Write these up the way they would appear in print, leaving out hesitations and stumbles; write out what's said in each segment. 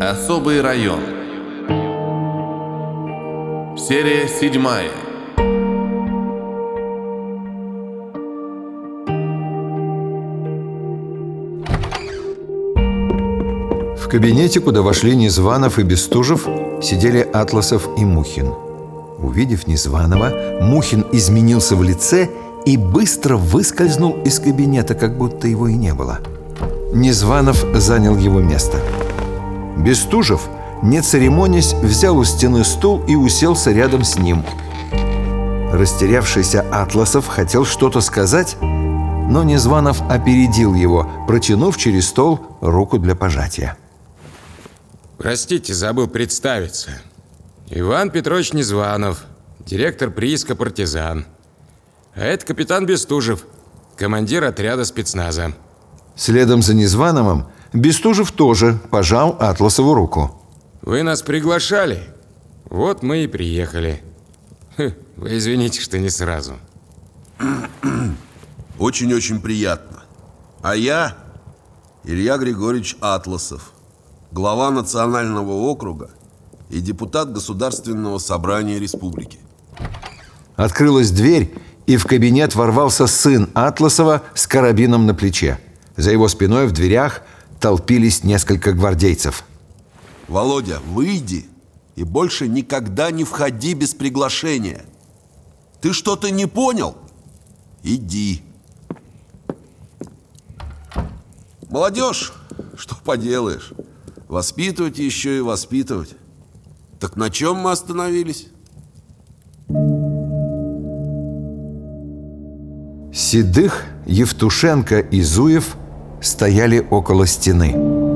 Особый район. Серия 7. В кабинете, куда вошли Незванов и Бестужев, сидели Атласов и Мухин. Увидев Незваного, Мухин изменился в лице и быстро выскользнул из кабинета, как будто его и не было. Незванов занял его место. Бестужев, не церемонясь, взял у стены стул и уселся рядом с ним. Растерявшийся Атласов хотел что-то сказать, но Незванов опередил его, протянув через стол руку для пожатия. Простите, забыл представиться. Иван Петрович Незванов, директор прииска «Партизан». А это капитан Бестужев, командир отряда спецназа. Следом за Незвановым Бестужев тоже пожал Атласову руку. Вы нас приглашали? Вот мы и приехали. Вы извините, что не сразу. Очень-очень приятно. А я Илья Григорьевич Атласов, глава национального округа и депутат Государственного собрания республики. Открылась дверь, и в кабинет ворвался сын Атласова с карабином на плече. За его спиной в дверях толпились несколько гвардейцев. Володя, выйди и больше никогда не входи без приглашения. Ты что-то не понял? Иди. Молодежь, что поделаешь, воспитывать еще и воспитывать. Так на чем мы остановились? Седых, Евтушенко и Зуев стояли около стены.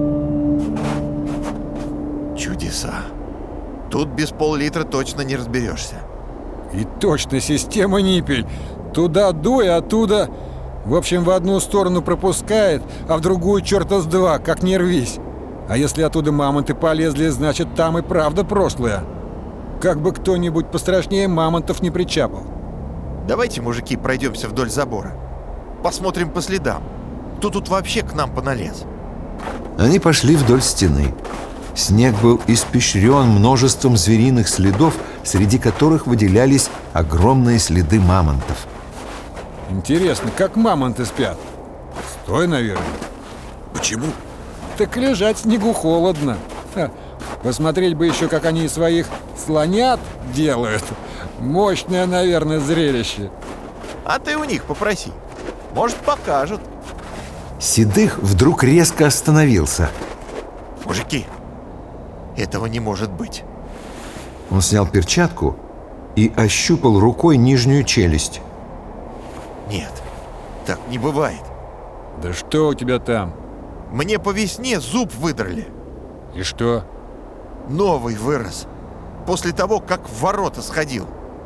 Чудеса. Тут без пол-литра точно не разберешься. И точно система Ниппель. Туда дуй, оттуда... В общем, в одну сторону пропускает, а в другую черта с два, как не рвись. А если оттуда мамонты полезли, значит, там и правда прошлое. Как бы кто-нибудь пострашнее мамонтов не причапал. Давайте, мужики, пройдемся вдоль забора. Посмотрим по следам. Кто тут вообще к нам поналез? Они пошли вдоль стены. Снег был испещрен множеством звериных следов, среди которых выделялись огромные следы мамонтов. Интересно, как мамонты спят? Стой, наверное. Почему? Так лежать в снегу холодно. Посмотреть бы еще, как они своих слонят делают. Мощное, наверное, зрелище. А ты у них попроси. Может, покажут. Седых вдруг резко остановился. Мужики, этого не может быть. Он снял перчатку и ощупал рукой нижнюю челюсть. Нет, так не бывает. Да что у тебя там? Мне по весне зуб выдрали. И что? Новый вырос. После того, как в ворота сходил.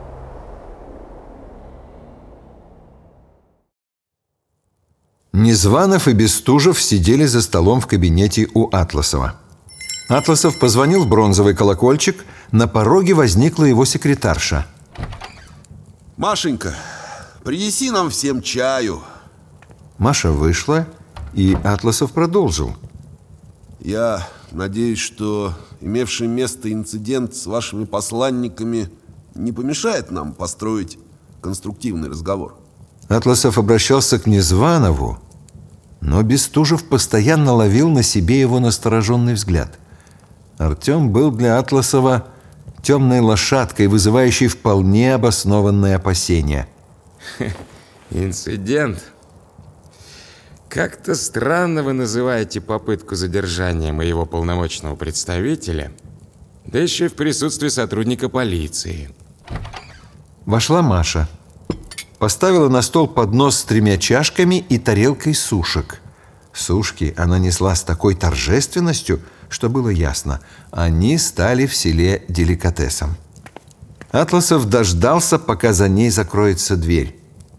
Незванов и Бестужев сидели за столом в кабинете у Атласова. Атласов позвонил в бронзовый колокольчик. На пороге возникла его секретарша. Машенька, принеси нам всем чаю. Маша вышла, и Атласов продолжил. Я надеюсь, что имевший место инцидент с вашими посланниками не помешает нам построить конструктивный разговор. Атласов обращался к Незванову, но Бестужев постоянно ловил на себе его настороженный взгляд. Артем был для Атласова темной лошадкой, вызывающей вполне обоснованные опасения. Инцидент? Как-то странно вы называете попытку задержания моего полномочного представителя, да еще и в присутствии сотрудника полиции. Вошла Маша. Поставила на стол поднос с 3 чашками и тарелкой сушек. Сушки она несла с такой торжественностью, что было ясно, они стали в селе деликатесом. Атласов дождался, пока за ней закроется дверь.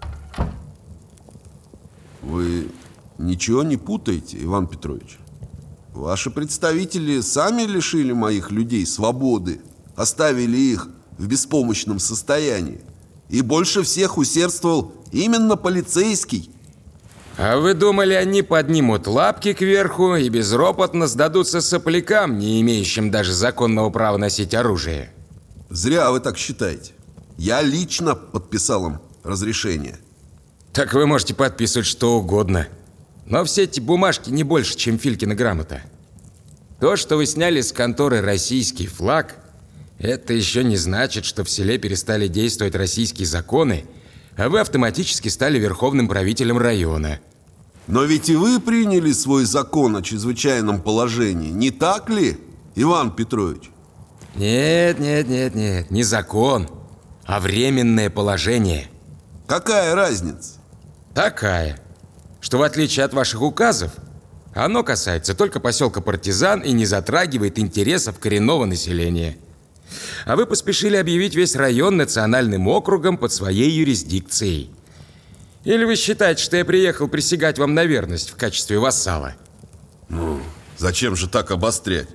Вы ничего не путаете, Иван Петрович? Ваши представители сами лишили моих людей свободы, оставили их в беспомощном состоянии. И больше всех усердствовал именно полицейский. А вы думали, они поднимут лапки кверху и безропотно сдадутся соплякам, не имеющим даже законного права носить оружие? Зря вы так считаете. Я лично подписал им разрешение. Так вы можете подписывать что угодно. Но все эти бумажки не больше, чем Филькина грамота. То, что вы сняли с конторы российский флаг, это еще не значит, что в селе перестали действовать российские законы, а вы автоматически стали верховным правителем района. Но ведь и вы приняли свой закон о чрезвычайном положении, не так ли, Иван Петрович? Нет, не закон, а временное положение. Какая разница? Такая, что в отличие от ваших указов, оно касается только поселка Партизан и не затрагивает интересов коренного населения. А вы поспешили объявить весь район национальным округом под своей юрисдикцией. Или вы считаете, что я приехал присягать вам на верность в качестве вассала? Ну, зачем же так обострять?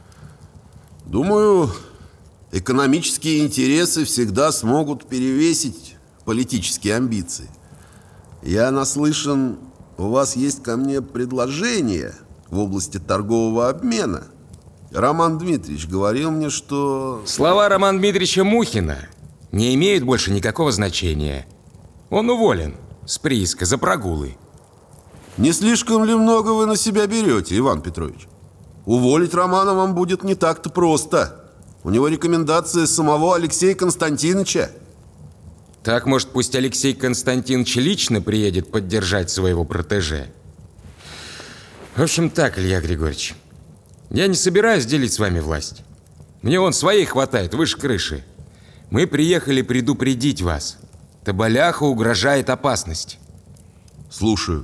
Думаю, экономические интересы всегда смогут перевесить политические амбиции. Я наслышан, у вас есть ко мне предложение в области торгового обмена. Роман Дмитриевич говорил мне, что... Слова Романа Дмитриевича Мухина не имеют больше никакого значения. Он уволен с прииска за прогулы. Не слишком ли много вы на себя берете, Иван Петрович? Уволить Романа вам будет не так-то просто. У него рекомендация самого Алексея Константиновича. Так, может, пусть Алексей Константинович лично приедет поддержать своего протеже? В общем так, Илья Григорьевич, я не собираюсь делить с вами власть. Мне вон своей хватает, выше крыши. Мы приехали предупредить вас. Тоболяху угрожает опасность. Слушаю.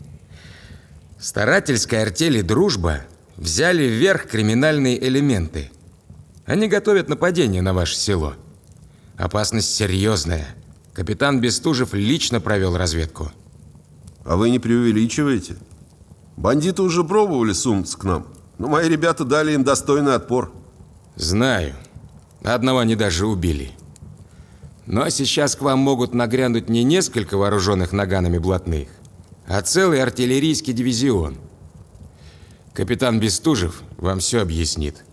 Старательская артель и дружба взяли вверх криминальные элементы. Они готовят нападение на ваше село. Опасность серьезная. Капитан Бестужев лично провел разведку. А вы не преувеличиваете? Бандиты уже пробовали сунуться к нам, но мои ребята дали им достойный отпор. Знаю. Одного они даже убили. Но сейчас к вам могут нагрянуть не несколько вооруженных наганами блатных, а целый артиллерийский дивизион. Капитан Бестужев вам все объяснит.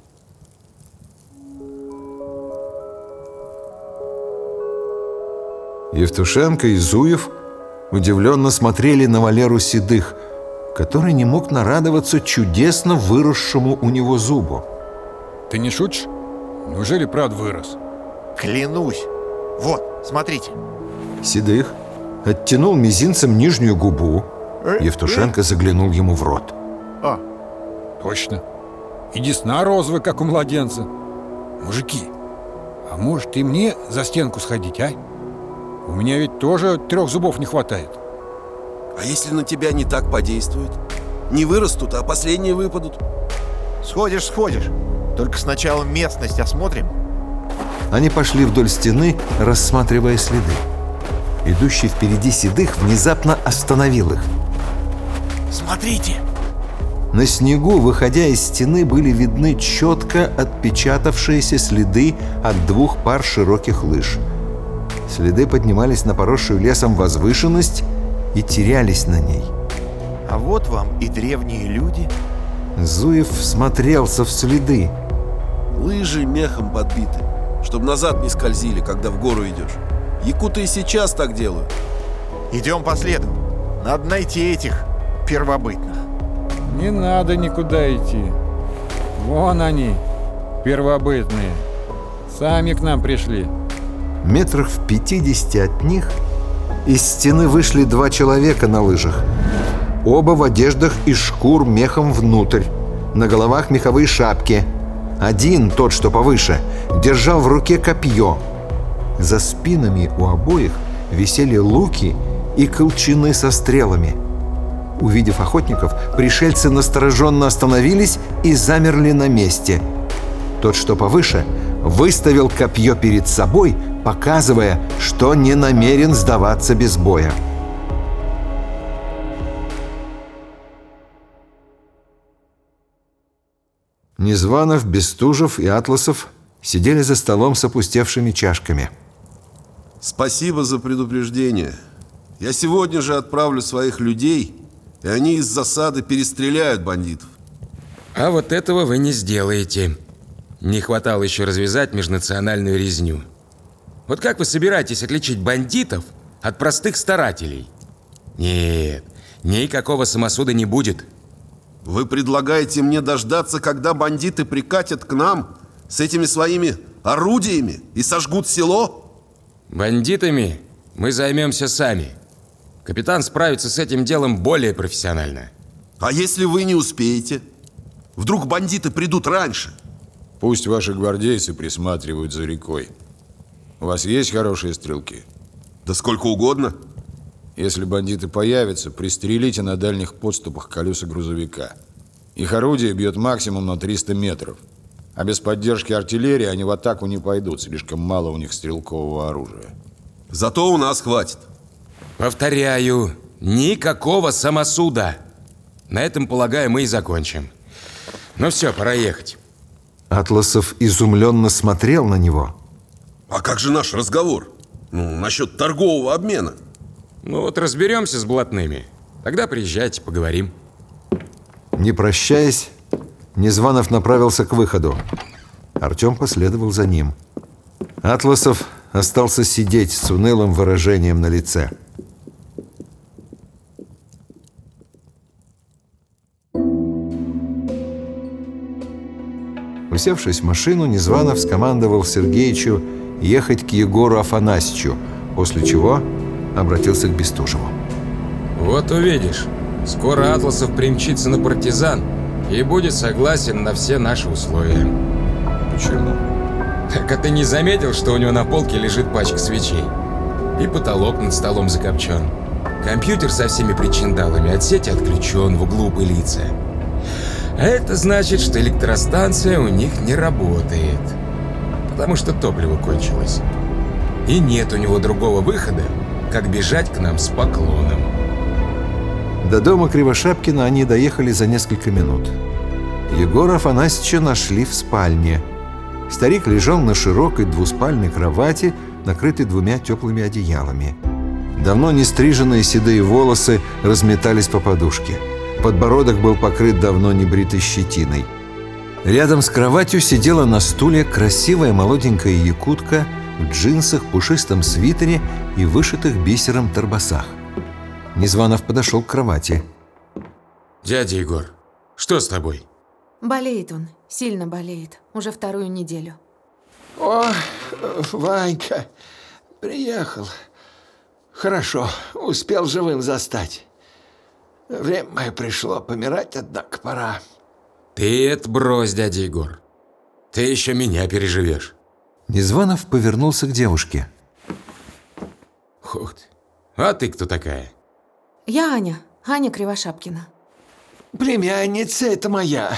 Евтушенко и Зуев удивленно смотрели на Валеру Седых, который не мог нарадоваться чудесно выросшему у него зубу. Ты не шутишь? Неужели правда вырос? Клянусь. Вот, смотрите. Седых оттянул мизинцем нижнюю губу. Евтушенко заглянул ему в рот. Точно. И десна розовая, как у младенца. Мужики, а может и мне за стенку сходить, а? У меня ведь тоже 3 зубов не хватает. А если на тебя не так подействует? Не вырастут, а последние выпадут. Сходишь. Только сначала местность осмотрим. Они пошли вдоль стены, рассматривая следы. Идущий впереди Седых внезапно остановил их. Смотрите. На снегу, выходя из стены, были видны четко отпечатавшиеся следы от 2 пар широких лыж. Следы поднимались на поросшую лесом возвышенность и терялись на ней. А вот вам и древние люди. Зуев всмотрелся в следы. Лыжи мехом подбиты, чтобы назад не скользили, когда в гору идешь. Якуты и сейчас так делают. Идем по следу. Надо найти этих первобытных. Не надо никуда идти. Вон они, первобытные. Сами к нам пришли. Метрах в 50 от них из стены вышли 2 человека на лыжах. Оба в одеждах из шкур мехом внутрь. На головах меховые шапки. Один, тот, что повыше, держал в руке копье. За спинами у обоих висели луки и колчаны со стрелами. Увидев охотников, пришельцы настороженно остановились и замерли на месте. Тот, что повыше, выставил копье перед собой, показывая, что не намерен сдаваться без боя. Незванов, Бестужев и Атласов сидели за столом с опустевшими чашками. Спасибо за предупреждение. Я сегодня же отправлю своих людей, и они из засады перестреляют бандитов. А вот этого вы не сделаете. Не хватало еще развязать межнациональную резню. Вот как вы собираетесь отличить бандитов от простых старателей? Нет, никакого самосуда не будет. Вы предлагаете мне дождаться, когда бандиты прикатят к нам с этими своими орудиями и сожгут село? Бандитами мы займемся сами. Капитан справится с этим делом более профессионально. А если вы не успеете? Вдруг бандиты придут раньше? Пусть ваши гвардейцы присматривают за рекой. У вас есть хорошие стрелки? Да сколько угодно. Если бандиты появятся, пристрелите на дальних подступах колеса грузовика. Их орудие бьет максимум на 300 метров. А без поддержки артиллерии они в атаку не пойдут. Слишком мало у них стрелкового оружия. Зато у нас хватит. Повторяю, никакого самосуда. На этом, полагаю, мы и закончим. Ну все, пора ехать. Атласов изумленно смотрел на него. А как же наш разговор? Насчет торгового обмена. Ну вот разберемся с блатными. Тогда приезжайте, поговорим. Не прощаясь, Незванов направился к выходу. Артем последовал за ним. Атласов остался сидеть с унылым выражением на лице. Усевшись в машину, Незванов скомандовал Сергеичу ехать к Егору Афанасьевичу, после чего обратился к Бестужеву. Вот увидишь, скоро Атласов примчится на партизан и будет согласен на все наши условия. Почему? Так, а ты не заметил, что у него на полке лежит пачка свечей? И потолок над столом закопчен. Компьютер со всеми причиндалами от сети отключен, в углу пылится. А это значит, что электростанция у них не работает, потому что топливо кончилось. И нет у него другого выхода, как бежать к нам с поклоном. До дома Кривошапкина они доехали за несколько минут. Егора Афанасьевича нашли в спальне. Старик лежал на широкой двуспальной кровати, накрытой 2 теплыми одеялами. Давно не стриженные седые волосы разметались по подушке. Подбородок был покрыт давно небритой щетиной. Рядом с кроватью сидела на стуле красивая молоденькая якутка в джинсах, пушистом свитере и вышитых бисером торбасах. Незванов подошел к кровати. Дядя Егор, что с тобой? Болеет он, сильно болеет, уже 2-ю неделю. О, Ванька, приехал. Хорошо, успел живым застать. Время мое пришло, помирать, однако, пора. Ты это брось, дядя Егор. Ты еще меня переживешь. Незванов повернулся к девушке. Ух ты. А ты кто такая? Я Аня, Аня Кривошапкина. Племянница это моя.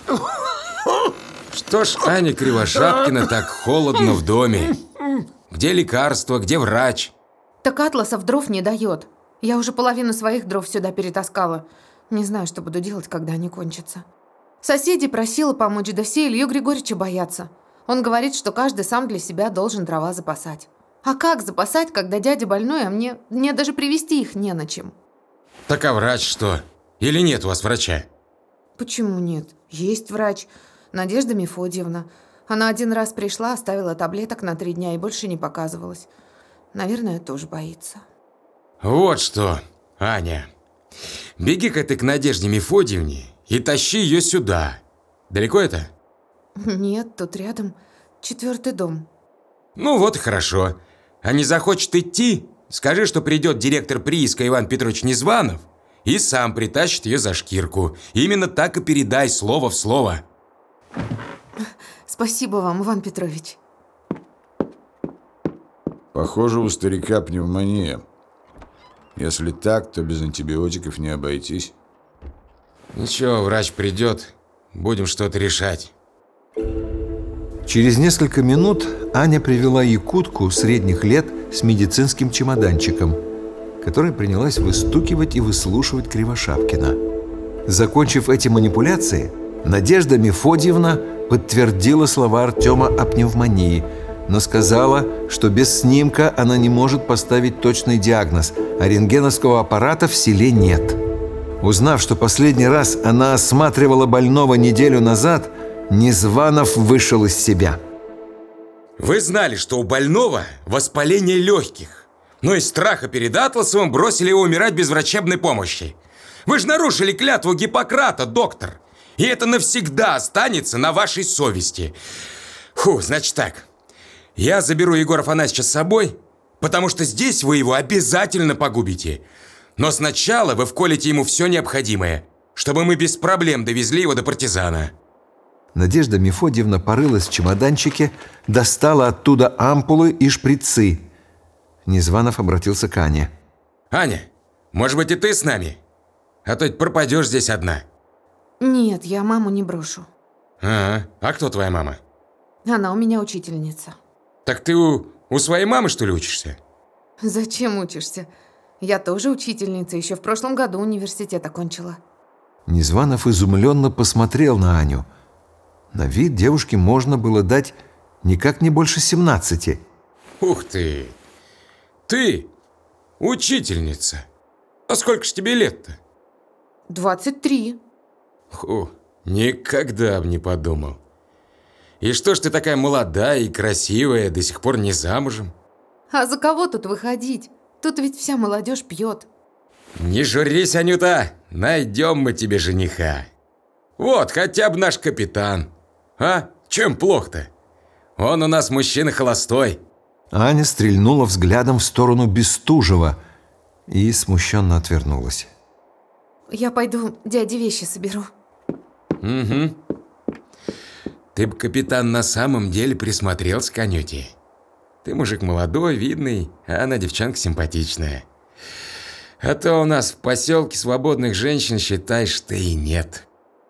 Что ж, Аня Кривошапкина, так холодно в доме? Где лекарства, где врач? Так Атласов дров не дает. Я уже половину своих дров сюда перетаскала. Не знаю, что буду делать, когда они кончатся. Соседей просила помочь, да все Илью Григорьевича боятся. Он говорит, что каждый сам для себя должен дрова запасать. А как запасать, когда дядя больной, а мне даже привезти их не на чем? Так а врач что? Или нет у вас врача? Почему нет? Есть врач. Надежда Мефодьевна. Она 1 раз пришла, оставила таблеток на 3 дня и больше не показывалась. Наверное, тоже боится. Вот что, Аня. Беги-ка ты к Надежде Мефодьевне и тащи ее сюда. Далеко это? Нет, тут рядом. 4-й дом. Ну вот и хорошо. А не захочет идти, скажи, что придет директор прииска Иван Петрович Незванов и сам притащит ее за шкирку. Именно так и передай слово в слово. Спасибо вам, Иван Петрович. Похоже, у старика пневмония. Если так, то без антибиотиков не обойтись. Ничего, врач придет, будем что-то решать. Через несколько минут Аня привела якутку средних лет с медицинским чемоданчиком, которая принялась выстукивать и выслушивать Кривошапкина. Закончив эти манипуляции, Надежда Мефодьевна подтвердила слова Артема о пневмонии, но сказала, что без снимка она не может поставить точный диагноз, а рентгеновского аппарата в селе нет. Узнав, что последний раз она осматривала больного неделю назад, Незванов вышел из себя. Вы знали, что у больного воспаление легких, но из страха перед Атласовым бросили его умирать без врачебной помощи. Вы же нарушили клятву Гиппократа, доктор, и это навсегда останется на вашей совести. Фу, значит так, я заберу Егора Афанасьевича с собой, потому что здесь вы его обязательно погубите. Но сначала вы вколите ему все необходимое, чтобы мы без проблем довезли его до партизана. Надежда Мефодьевна порылась в чемоданчике, достала оттуда ампулы и шприцы. Незванов обратился к Ане. Аня, может быть и ты с нами? А то пропадешь здесь одна. Нет, я маму не брошу. А кто твоя мама? Она у меня учительница. Так ты у своей мамы, что ли, учишься? Зачем учишься? Я тоже учительница, еще в прошлом году университет окончила. Незванов изумленно посмотрел на Аню. На вид девушке можно было дать никак не больше 17. Ух ты! Ты учительница! А сколько ж тебе лет-то? 23. Фу, никогда бы не подумал. И что ж ты такая молодая и красивая, до сих пор не замужем? А за кого тут выходить? Тут ведь вся молодежь пьет. Не журись, Анюта, найдем мы тебе жениха. Вот, хотя бы наш капитан. А? Чем плохо-то? Он у нас мужчина холостой. Аня стрельнула взглядом в сторону Бестужева и смущенно отвернулась. Я пойду дяде вещи соберу. Угу. Ты бы, капитан, на самом деле присмотрелся к Анюте. Ты мужик молодой, видный, а она девчонка симпатичная. А то у нас в поселке свободных женщин, считай, что и нет.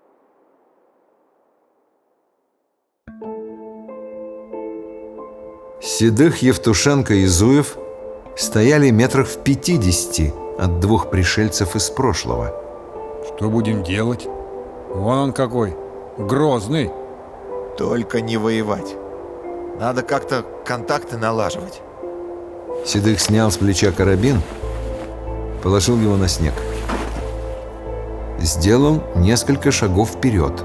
Седых, Евтушенко и Зуев стояли метрах в 50 от двух пришельцев из прошлого. Что будем делать? Вон он какой, грозный. Только не воевать. Надо как-то контакты налаживать. Седых снял с плеча карабин, положил его на снег. Сделал несколько шагов вперед.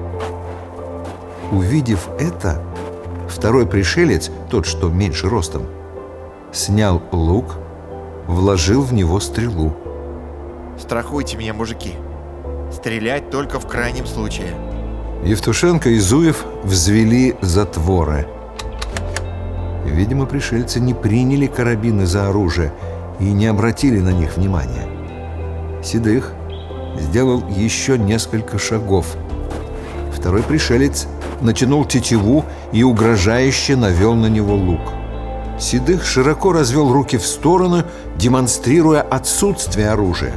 Увидев это, второй пришелец, тот, что меньше ростом, снял лук, вложил в него стрелу. Страхуйте меня, мужики. Стрелять только в крайнем случае. Евтушенко и Зуев взвели затворы. Видимо, пришельцы не приняли карабины за оружие и не обратили на них внимания. Седых сделал еще несколько шагов. Второй пришелец натянул тетиву и угрожающе навел на него лук. Седых широко развел руки в сторону, демонстрируя отсутствие оружия.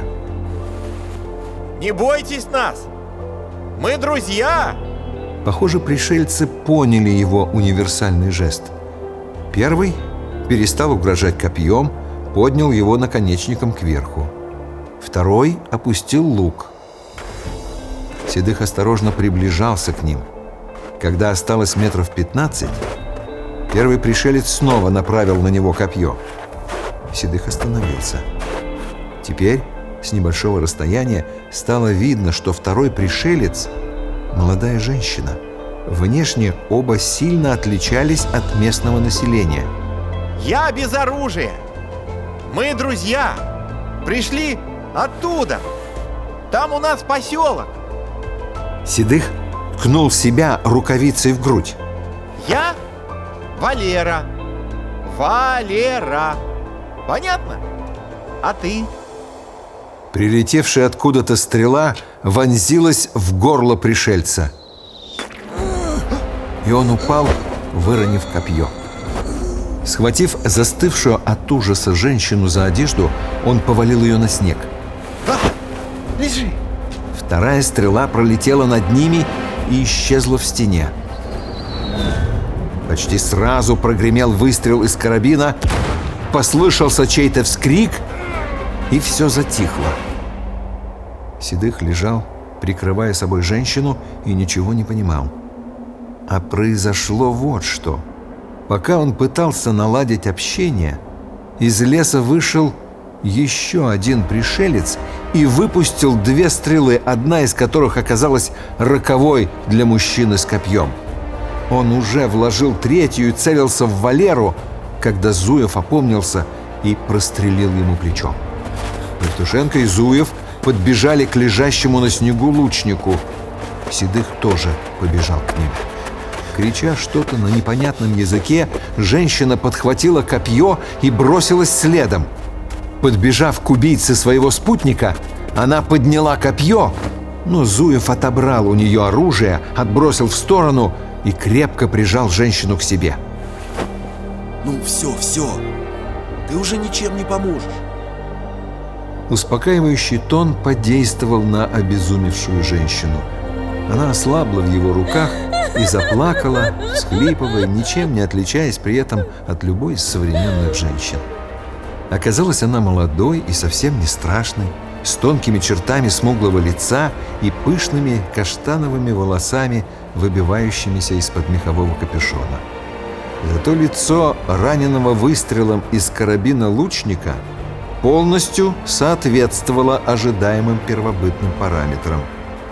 Не бойтесь нас! Мы друзья! Похоже, пришельцы поняли его универсальный жест. Первый перестал угрожать копьем, поднял его наконечником кверху. Второй опустил лук. Седых осторожно приближался к ним. Когда осталось метров 15, первый пришелец снова направил на него копье. Седых остановился. Теперь, с небольшого расстояния, стало видно, что второй пришелец – молодая женщина. Внешне оба сильно отличались от местного населения. Я без оружия. Мы друзья. Пришли оттуда. Там у нас поселок. Седых ткнул себя рукавицей в грудь. Я Валера. Валера. Понятно? А ты? Прилетевшая откуда-то стрела вонзилась в горло пришельца. И он упал, выронив копье. Схватив застывшую от ужаса женщину за одежду, он повалил ее на снег. Лежи. Вторая стрела пролетела над ними и исчезла в стене. Почти сразу прогремел выстрел из карабина, послышался чей-то вскрик, и все затихло. Седых лежал, прикрывая собой женщину, и ничего не понимал. А произошло вот что. Пока он пытался наладить общение, из леса вышел еще один пришелец и выпустил 2 стрелы, одна из которых оказалась роковой для мужчины с копьем. Он уже вложил 3-ю и целился в Валеру, когда Зуев опомнился и прострелил ему плечо. Евтушенко и Зуев подбежали к лежащему на снегу лучнику. Седых тоже побежал к ним. Крича что-то на непонятном языке, женщина подхватила копье и бросилась следом. Подбежав к убийце своего спутника, она подняла копье, но Зуев отобрал у нее оружие, отбросил в сторону и крепко прижал женщину к себе. Ну все, ты уже ничем не поможешь. Успокаивающий тон подействовал на обезумевшую женщину. Она ослабла в его руках и заплакала, всхлипывая, ничем не отличаясь при этом от любой из современных женщин. Оказалась она молодой и совсем не страшной, с тонкими чертами смуглого лица и пышными каштановыми волосами, выбивающимися из-под мехового капюшона. Зато лицо раненого выстрелом из карабина лучника полностью соответствовало ожидаемым первобытным параметрам.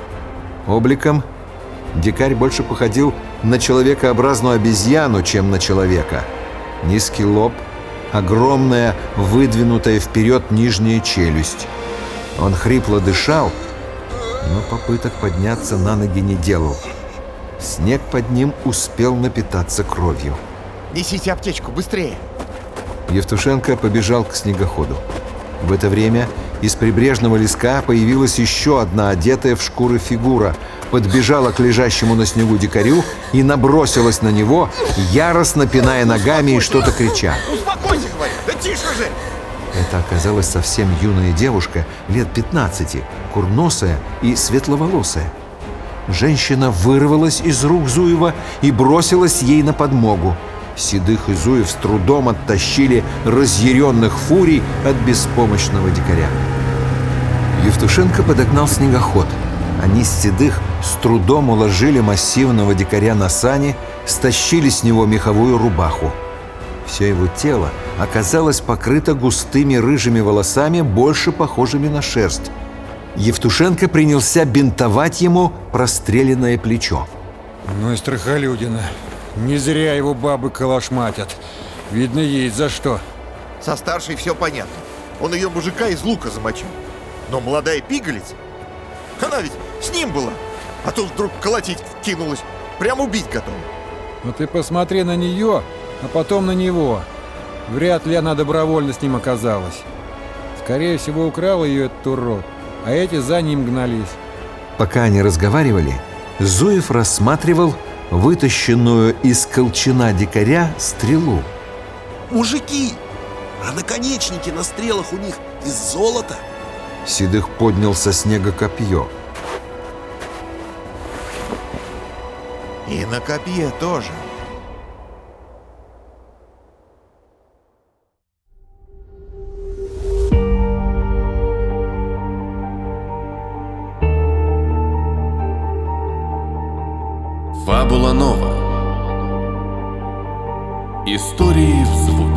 Обликом дикарь больше походил на человекообразную обезьяну, чем на человека. Низкий лоб, огромная, выдвинутая вперед нижняя челюсть. Он хрипло дышал, но попыток подняться на ноги не делал. Снег под ним успел напитаться кровью. Несите аптечку, быстрее! Евтушенко побежал к снегоходу. В это время из прибрежного леска появилась еще одна одетая в шкуры фигура, подбежала к лежащему на снегу дикарю и набросилась на него, яростно пиная ногами и что-то крича. Успокойся, говорю! Да тише же! Это оказалась совсем юная девушка, лет 15, курносая и светловолосая. Женщина вырвалась из рук Зуева и бросилась ей на подмогу. Седых и Зуев с трудом оттащили разъяренных фурий от беспомощного дикаря. Евтушенко подогнал снегоход. Они с Седых с трудом уложили массивного дикаря на сани, стащили с него меховую рубаху. Все его тело оказалось покрыто густыми рыжими волосами, больше похожими на шерсть. Евтушенко принялся бинтовать ему простреленное плечо. Ну и страхолюдина. Не зря его бабы калашматят. Видно, есть за что. Со старшей все понятно. Он ее мужика из лука замочил. Но молодая пигалица, она ведь с ним была. А тут вдруг колотить кинулась. Прям убить готова. Но ты посмотри на нее, а потом на него. Вряд ли она добровольно с ним оказалась. Скорее всего, украл ее этот урод, а эти за ним гнались. Пока они разговаривали, Зуев рассматривал вытащенную из колчана дикаря стрелу. Мужики, а наконечники на стрелах у них из золота? Седых поднял со снега копье. И на копье тоже. Фабула Нова. Истории в звуке.